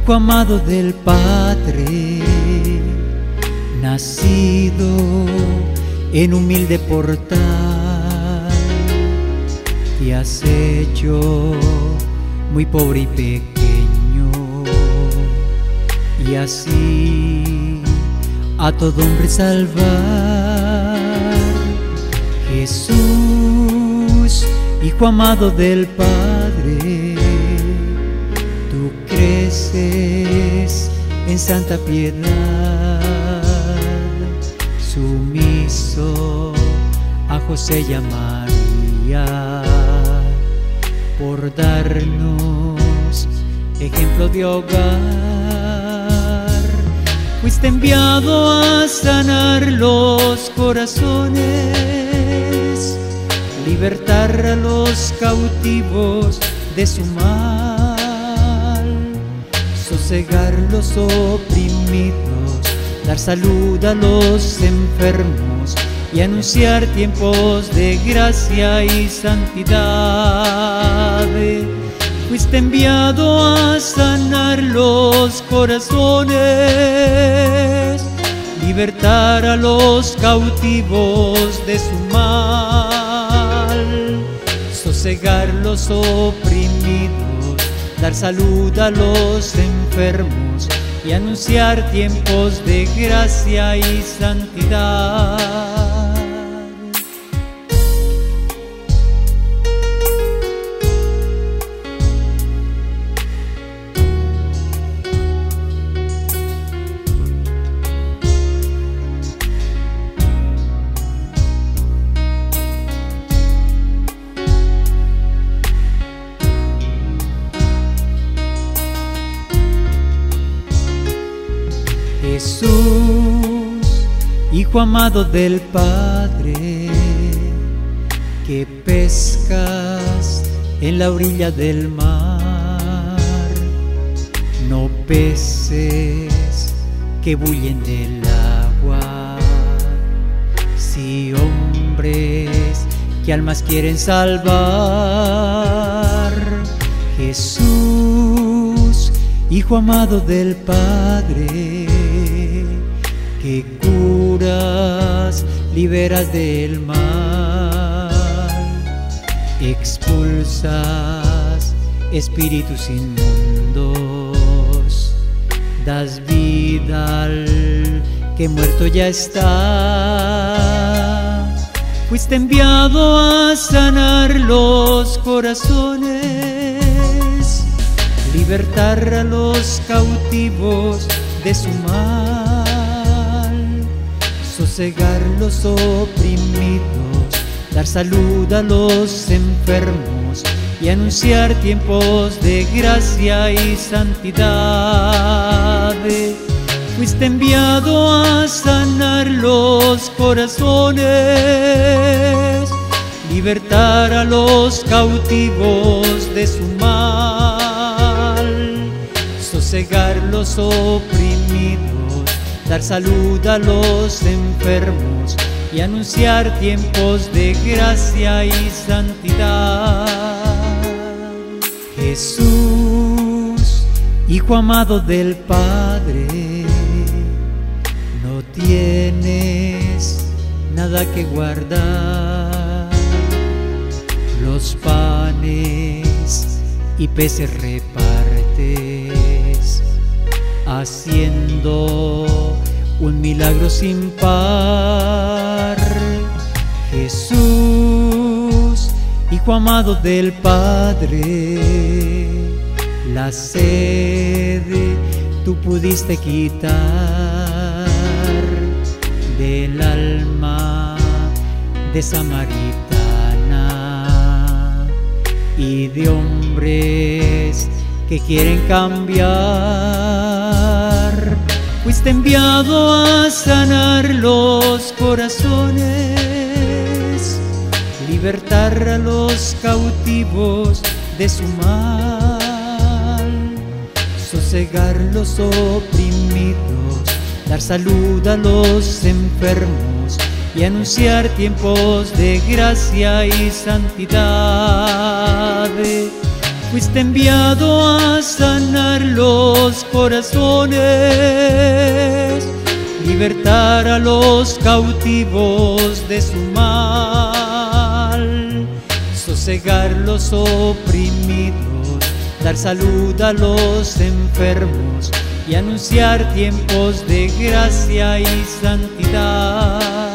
Hijo amado del Padre, nacido en humilde portal, te has hecho muy pobre y pequeño, y así a todo hombre salvar. Jesús, Hijo amado del Padre, tú creces en santa piedad, sumiso a José y a María, por darnos ejemplo de hogar. Fuiste enviado a sanar los corazones, libertar a los cautivos de su mal, sosegar los oprimidos, dar salud a los enfermos y anunciar tiempos de gracia y santidad. Fuiste enviado a sanar los corazones, libertar a los cautivos de su mal, sosegar los oprimidos, dar salud a los enfermos y anunciar tiempos de gracia y santidad. Jesús, Hijo amado del Padre, que pescas en la orilla del mar, no peces que bullen del agua, si hombres que almas quieren salvar. Jesús, Hijo amado del Padre, que curas, liberas del mal, expulsas espíritus inmundos, das vida al que muerto ya está. Fuiste enviado a sanar los corazones, libertar a los cautivos de su mal, sosegar los oprimidos, dar salud a los enfermos y anunciar tiempos de gracia y santidad. Fuiste enviado a sanar los corazones, libertar a los cautivos de su mal, sosegar los oprimidos, dar salud a los enfermos y anunciar tiempos de gracia y santidad. Jesús, Hijo amado del Padre, no tienes nada que guardar, los panes y peces repartes, haciendo un milagro sin par. Jesús, Hijo amado del Padre, la sed tú pudiste quitar del alma de samaritana y de hombres que quieren cambiar. Fuiste enviado a sanar los corazones, libertar a los cautivos de su mal, sosegar los oprimidos, dar salud a los enfermos y anunciar tiempos de gracia y santidad. Fuiste enviado a sanar los corazones, libertar a los cautivos de su mal, sosegar los oprimidos, dar salud a los enfermos y anunciar tiempos de gracia y santidad.